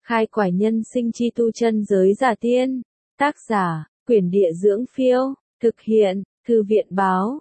Khai quải nhân sinh chi tu chân giới giả tiên. Tác giả, Quyển Địa Dưỡng Phiêu. Thực hiện, Thư viện Báo.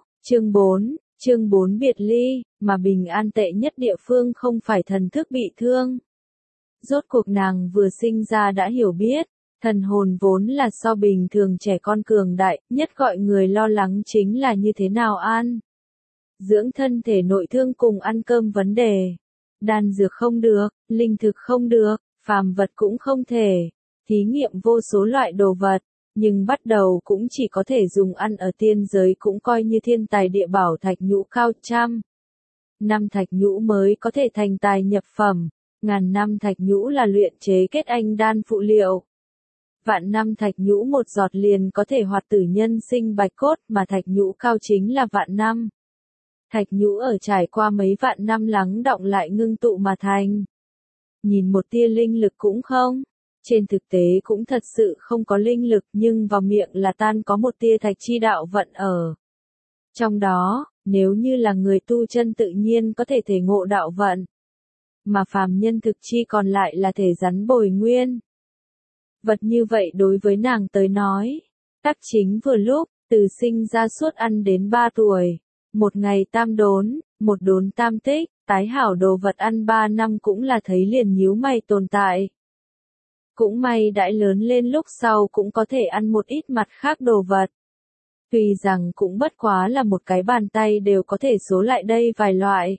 Chương 4 biệt ly, mà bình an tệ nhất địa phương không phải thần thức bị thương. Rốt cuộc nàng vừa sinh ra đã hiểu biết, thần hồn vốn là so bình thường trẻ con cường đại, nhất gọi người lo lắng chính là như thế nào an. Dưỡng thân thể nội thương cùng ăn cơm vấn đề. Đan dược không được, linh thực không được, phàm vật cũng không thể. Thí nghiệm vô số loại đồ vật, nhưng bắt đầu cũng chỉ có thể dùng ăn ở tiên giới cũng coi như thiên tài địa bảo thạch nhũ cao trăm. Năm thạch nhũ mới có thể thành tài nhập phẩm, ngàn năm thạch nhũ là luyện chế kết anh đan phụ liệu. Vạn năm thạch nhũ một giọt liền có thể hoạt tử nhân sinh bạch cốt mà thạch nhũ cao chính là vạn năm. Thạch nhũ ở trải qua mấy vạn năm lắng đọng lại ngưng tụ mà thành. Nhìn một tia linh lực cũng không. Trên thực tế cũng thật sự không có linh lực nhưng vào miệng là tan có một tia thạch chi đạo vận ở. Trong đó, nếu như là người tu chân tự nhiên có thể thể ngộ đạo vận. Mà phàm nhân thực chi còn lại là thể rắn bồi nguyên. Vật như vậy đối với nàng tới nói, tác chính vừa lúc, từ sinh ra suốt ăn đến 3 tuổi. Một ngày tam đốn, một đốn tam tích, tái hảo đồ vật ăn 3 năm cũng là thấy liền nhíu mày tồn tại. Cũng may đãi lớn lên lúc sau cũng có thể ăn một ít mặt khác đồ vật. Tuy rằng cũng bất quá là một cái bàn tay đều có thể số lại đây vài loại.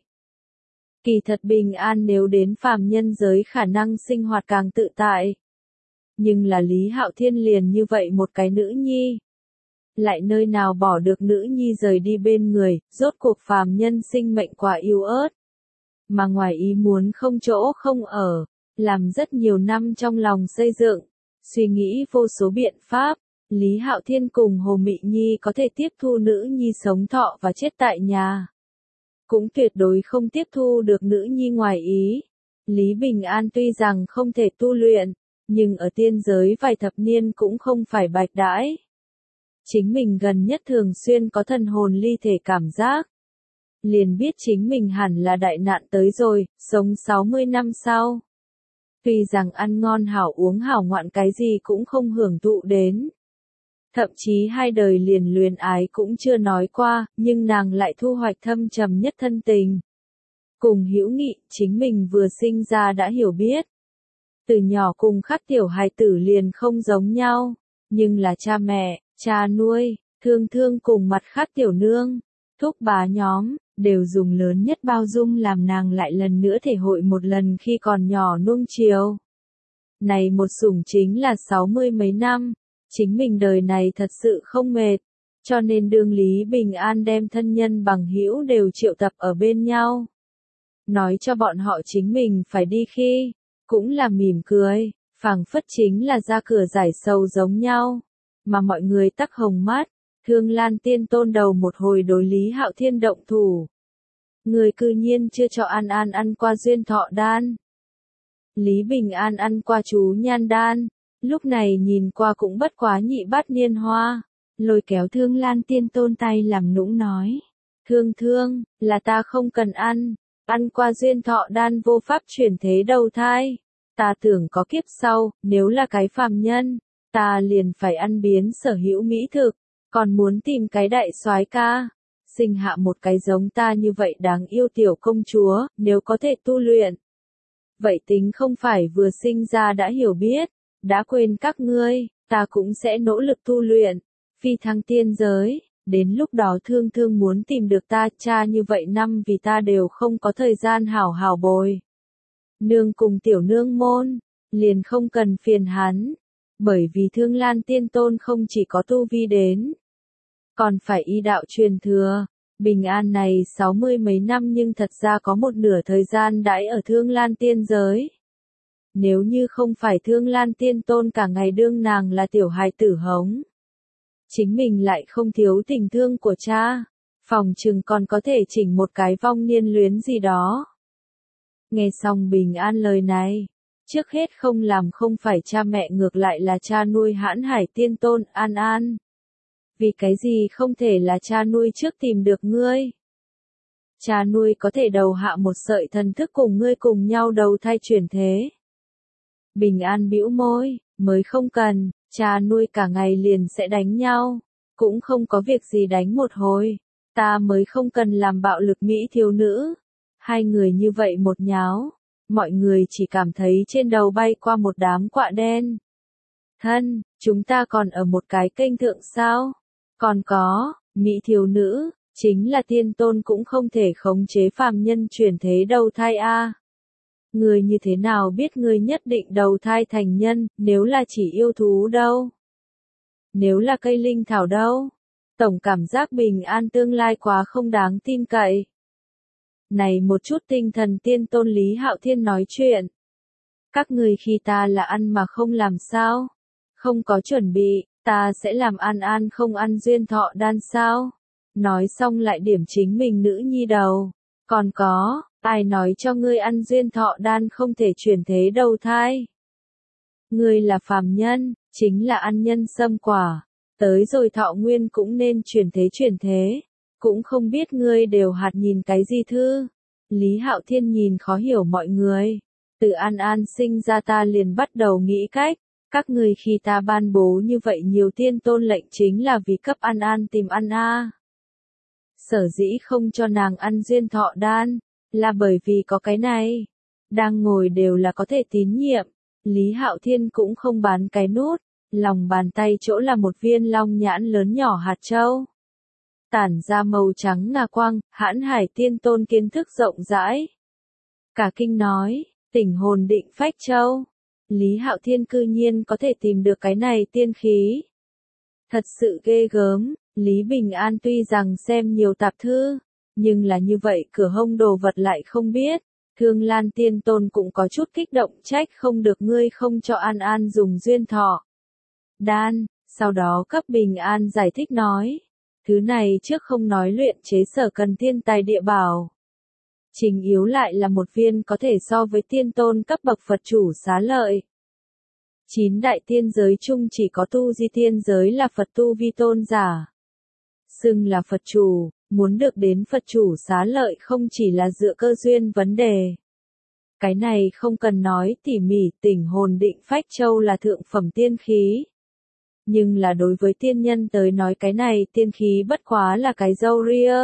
Kỳ thật bình an nếu đến phàm nhân giới khả năng sinh hoạt càng tự tại. Nhưng là Lý Hạo Thiên liền như vậy một cái nữ nhi. Lại nơi nào bỏ được nữ nhi rời đi bên người, rốt cuộc phàm nhân sinh mệnh quá yếu ớt. Mà ngoài ý muốn không chỗ không ở, làm rất nhiều năm trong lòng xây dựng, suy nghĩ vô số biện pháp, Lý Hạo Thiên cùng Hồ Mị Nhi có thể tiếp thu nữ nhi sống thọ và chết tại nhà. Cũng tuyệt đối không tiếp thu được nữ nhi ngoài ý. Lý Bình An tuy rằng không thể tu luyện, nhưng ở tiên giới vài thập niên cũng không phải bạch đãi. Chính mình gần nhất thường xuyên có thần hồn ly thể cảm giác. Liền biết chính mình hẳn là đại nạn tới rồi, sống 60 năm sau. Tuy rằng ăn ngon hảo uống hảo ngoạn cái gì cũng không hưởng thụ đến. Thậm chí 2 đời liền luyến ái cũng chưa nói qua, nhưng nàng lại thu hoạch thâm trầm nhất thân tình. Cùng hữu nghị, chính mình vừa sinh ra đã hiểu biết. Từ nhỏ cùng khác tiểu hài tử liền không giống nhau, nhưng là cha mẹ, cha nuôi, thương cùng mặt khác tiểu nương, thúc bá nhóm, đều dùng lớn nhất bao dung làm nàng lại lần nữa thể hội một lần khi còn nhỏ nuông chiều. Này một sủng chính là 60 mấy năm, chính mình đời này thật sự không mệt, cho nên đương Lý Bình An đem thân nhân bằng hữu đều triệu tập ở bên nhau. Nói cho bọn họ chính mình phải đi khi, cũng là mỉm cười, phảng phất chính là ra cửa giải sầu giống nhau, mà mọi người tắc hồng mắt. Thương Lan Tiên Tôn đầu một hồi đối Lý Hạo Thiên động thủ. Người cư nhiên chưa cho An An ăn qua duyên thọ đan. Lý Bình An ăn qua chú nhan đan, lúc này nhìn qua cũng bất quá nhị bát niên hoa, lôi kéo Thương Lan Tiên Tôn tay làm nũng nói. Thương, là ta không cần ăn qua duyên thọ đan vô pháp chuyển thế đầu thai. Ta tưởng có kiếp sau, nếu là cái phàm nhân, ta liền phải ăn biến sở hữu mỹ thực. Còn muốn tìm cái đại soái ca, sinh hạ một cái giống ta như vậy đáng yêu tiểu công chúa, nếu có thể tu luyện. Vậy tính không phải vừa sinh ra đã hiểu biết, đã quên các ngươi, ta cũng sẽ nỗ lực tu luyện, phi thăng tiên giới, đến lúc đó thương muốn tìm được ta cha như vậy năm vì ta đều không có thời gian hảo hảo bồi. Nương cùng tiểu nương môn, liền không cần phiền hắn, bởi vì Thương Lan Tiên Tôn không chỉ có tu vi đến. Còn phải y đạo truyền thừa, Bình An này 60 mấy năm nhưng thật ra có một nửa thời gian đãi ở Thương Lan Tiên giới. Nếu như không phải Thương Lan Tiên Tôn cả ngày đương nàng là tiểu hài tử hống. Chính mình lại không thiếu tình thương của cha, phòng chừng còn có thể chỉnh một cái vong niên luyến gì đó. Nghe xong Bình An lời này, trước hết không làm không phải cha mẹ ngược lại là cha nuôi Hãn Hải Tiên Tôn An An. Vì cái gì không thể là cha nuôi trước tìm được ngươi? Cha nuôi có thể đầu hạ một sợi thần thức cùng ngươi cùng nhau đầu thai chuyển thế. Bình An bĩu môi, mới không cần, cha nuôi cả ngày liền sẽ đánh nhau. Cũng không có việc gì đánh một hồi. Ta mới không cần làm bạo lực mỹ thiếu nữ. Hai người như vậy một nháo. Mọi người chỉ cảm thấy trên đầu bay qua một đám quạ đen. Thân, chúng ta còn ở một cái kênh thượng sao? Còn có, mỹ thiếu nữ, chính là tiên tôn cũng không thể khống chế phàm nhân chuyển thế đầu thai a. Người như thế nào biết người nhất định đầu thai thành nhân, nếu là chỉ yêu thú đâu? Nếu là cây linh thảo đâu? Tổng cảm giác Bình An tương lai quá không đáng tin cậy. Này một chút tinh thần tiên tôn Lý Hạo Thiên nói chuyện. Các người khi ta là ăn mà không làm sao? Không có chuẩn bị, ta sẽ làm An An không ăn duyên thọ đan sao? Nói xong lại điểm chính mình nữ nhi đầu. Còn có, ai nói cho ngươi ăn duyên thọ đan không thể chuyển thế đầu thai? Ngươi là phàm nhân, chính là ăn nhân sâm quả. Tới rồi thọ nguyên cũng nên chuyển thế. Cũng không biết ngươi đều hạt nhìn cái gì thư. Lý Hạo Thiên nhìn khó hiểu mọi người. Từ An An sinh ra ta liền bắt đầu nghĩ cách. Các người khi ta ban bố như vậy nhiều tiên tôn lệnh chính là vì cấp An An tìm ăn a. Sở dĩ không cho nàng ăn duyên thọ đan, là bởi vì có cái này. Đang ngồi đều là có thể tín nhiệm. Lý Hạo Thiên cũng không bán cái nút. Lòng bàn tay chỗ là một viên long nhãn lớn nhỏ hạt châu. Tản ra màu trắng ngà quang, Hãn Hải tiên tôn kiến thức rộng rãi. Cả kinh nói, tỉnh hồn định phách châu. Lý Hạo Thiên cư nhiên có thể tìm được cái này tiên khí. Thật sự ghê gớm, Lý Bình An tuy rằng xem nhiều tạp thư, nhưng là như vậy cửa hông đồ vật lại không biết. Thương Lan tiên tôn cũng có chút kích động trách không được ngươi không cho An An dùng duyên thọ đan, sau đó cấp Bình An giải thích nói. Thứ này trước không nói luyện chế sở cần thiên tài địa bảo. Chính yếu lại là một viên có thể so với tiên tôn cấp bậc Phật chủ xá lợi. 9 đại tiên giới chung chỉ có tu di tiên giới là Phật tu vi tôn giả. Xưng là Phật chủ, muốn được đến Phật chủ xá lợi không chỉ là dựa cơ duyên vấn đề. Cái này không cần nói tỉ mỉ, tỉnh hồn định phách châu là thượng phẩm tiên khí. Nhưng là đối với tiên nhân tới nói cái này tiên khí bất quá là cái râu ria.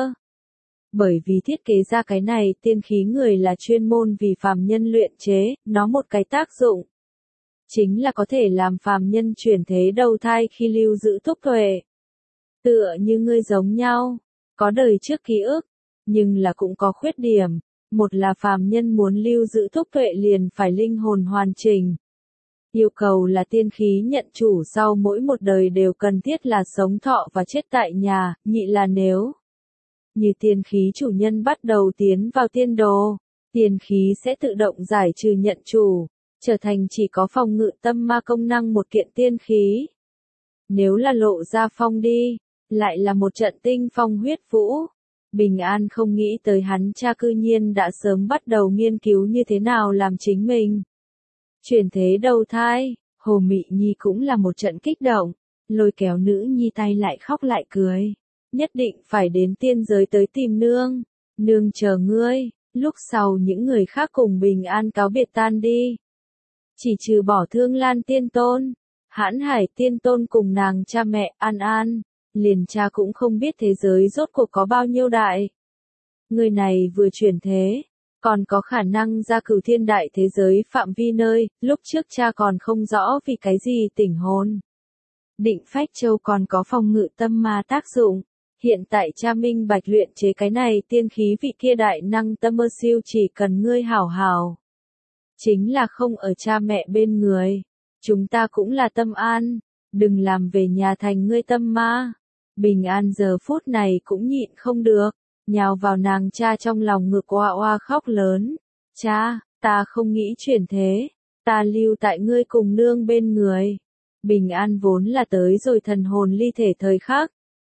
Bởi vì thiết kế ra cái này tiên khí người là chuyên môn vì phàm nhân luyện chế, nó một cái tác dụng. Chính là có thể làm phàm nhân chuyển thế đầu thai khi lưu giữ túc tuệ. Tựa như ngươi giống nhau, có đời trước ký ức, nhưng là cũng có khuyết điểm. Một là phàm nhân muốn lưu giữ túc tuệ liền phải linh hồn hoàn chỉnh. Yêu cầu là tiên khí nhận chủ sau mỗi một đời đều cần thiết là sống thọ và chết tại nhà, nhị là nếu như tiên khí chủ nhân bắt đầu tiến vào tiên đồ, tiên khí sẽ tự động giải trừ nhận chủ, trở thành chỉ có phòng ngự tâm ma công năng một kiện tiên khí. Nếu là lộ ra phong đi, lại là một trận tinh phong huyết vũ. Bình An không nghĩ tới hắn cha cư nhiên đã sớm bắt đầu nghiên cứu như thế nào làm chính mình. Chuyển thế đầu thai, Hồ Mị Nhi cũng là một trận kích động, lôi kéo nữ nhi tay lại khóc lại cười. Nhất định phải đến tiên giới tới tìm nương, nương chờ ngươi, lúc sau những người khác cùng Bình An cáo biệt tan đi. Chỉ trừ bỏ Thương Lan tiên tôn, Hãn Hải tiên tôn cùng nàng cha mẹ An An, liền cha cũng không biết thế giới rốt cuộc có bao nhiêu đại. Người này vừa chuyển thế, còn có khả năng ra cửu thiên đại thế giới phạm vi nơi, lúc trước cha còn không rõ vì cái gì tỉnh hồn. Định phách châu còn có phòng ngự tâm ma tác dụng. Hiện tại cha minh bạch luyện chế cái này tiên khí vị kia đại năng tâm mơ siêu chỉ cần ngươi hảo hảo. Chính là không ở cha mẹ bên người. Chúng ta cũng là tâm an, đừng làm về nhà thành ngươi tâm ma. Bình An giờ phút này cũng nhịn không được, nhào vào nàng cha trong lòng ngực oa oa khóc lớn. Cha, ta không nghĩ chuyển thế, ta lưu tại ngươi cùng nương bên người. Bình An vốn là tới rồi thần hồn ly thể thời khắc.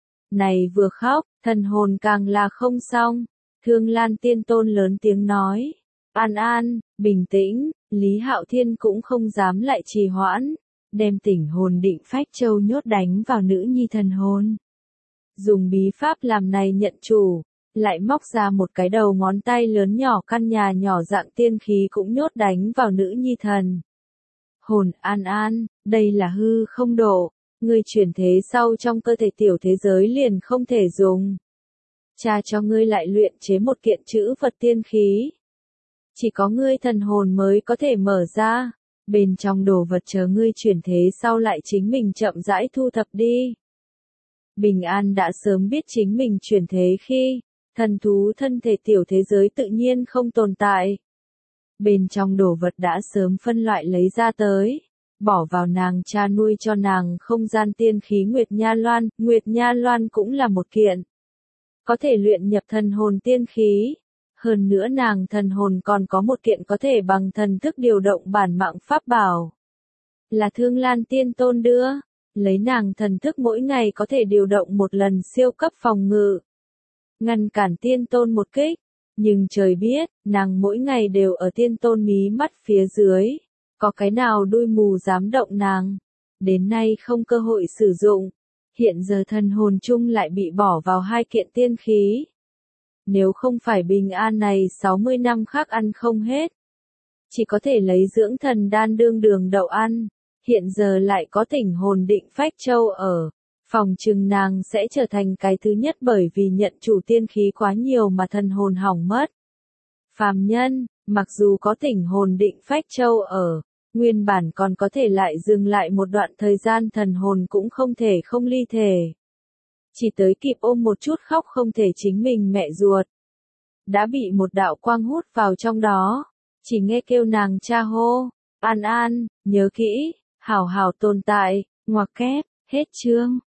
Này vừa khóc, thần hồn càng là không xong. Thương Lan tiên tôn lớn tiếng nói. An An, bình tĩnh, Lý Hạo Thiên cũng không dám lại trì hoãn. Đem tỉnh hồn định phách châu nhốt đánh vào nữ nhi thần hồn. Dùng bí pháp làm này nhận chủ, lại móc ra một cái đầu ngón tay lớn nhỏ căn nhà nhỏ dạng tiên khí cũng nhốt đánh vào nữ nhi thần. Hồn An An, đây là hư không độ, ngươi chuyển thế sau trong cơ thể tiểu thế giới liền không thể dùng. Cha cho ngươi lại luyện chế một kiện chữ vật tiên khí. Chỉ có ngươi thần hồn mới có thể mở ra, bên trong đồ vật chờ ngươi chuyển thế sau lại chính mình chậm rãi thu thập đi. Bình An đã sớm biết chính mình chuyển thế khi, thần thú thân thể tiểu thế giới tự nhiên không tồn tại. Bên trong đồ vật đã sớm phân loại lấy ra tới, bỏ vào nàng cha nuôi cho nàng không gian tiên khí Nguyệt Nha Loan cũng là một kiện. Có thể luyện nhập thần hồn tiên khí. Hơn nữa nàng thần hồn còn có một kiện có thể bằng thần thức điều động bản mạng pháp bảo. Là Thương Lan Tiên Tôn đưa, lấy nàng thần thức mỗi ngày có thể điều động một lần siêu cấp phòng ngự. Ngăn cản Tiên Tôn một kích, nhưng trời biết, nàng mỗi ngày đều ở Tiên Tôn mí mắt phía dưới, có cái nào đuôi mù dám động nàng. Đến nay không cơ hội sử dụng, hiện giờ thần hồn chung lại bị bỏ vào hai kiện tiên khí. Nếu không phải Bình An này 60 năm khác ăn không hết, chỉ có thể lấy dưỡng thần đan đương đường đậu ăn, hiện giờ lại có Tỉnh Hồn Định Phách Châu ở, phòng trừng nàng sẽ trở thành cái thứ nhất bởi vì nhận chủ tiên khí quá nhiều mà thần hồn hỏng mất. Phàm nhân, mặc dù có Tỉnh Hồn Định Phách Châu ở, nguyên bản còn có thể lại dừng lại một đoạn thời gian thần hồn cũng không thể không ly thể. Chỉ tới kịp ôm một chút khóc không thể chính mình mẹ ruột. Đã bị một đạo quang hút vào trong đó, chỉ nghe kêu nàng cha hô, An An, nhớ kỹ, hảo hảo tồn tại, ngoặc kép, hết chương.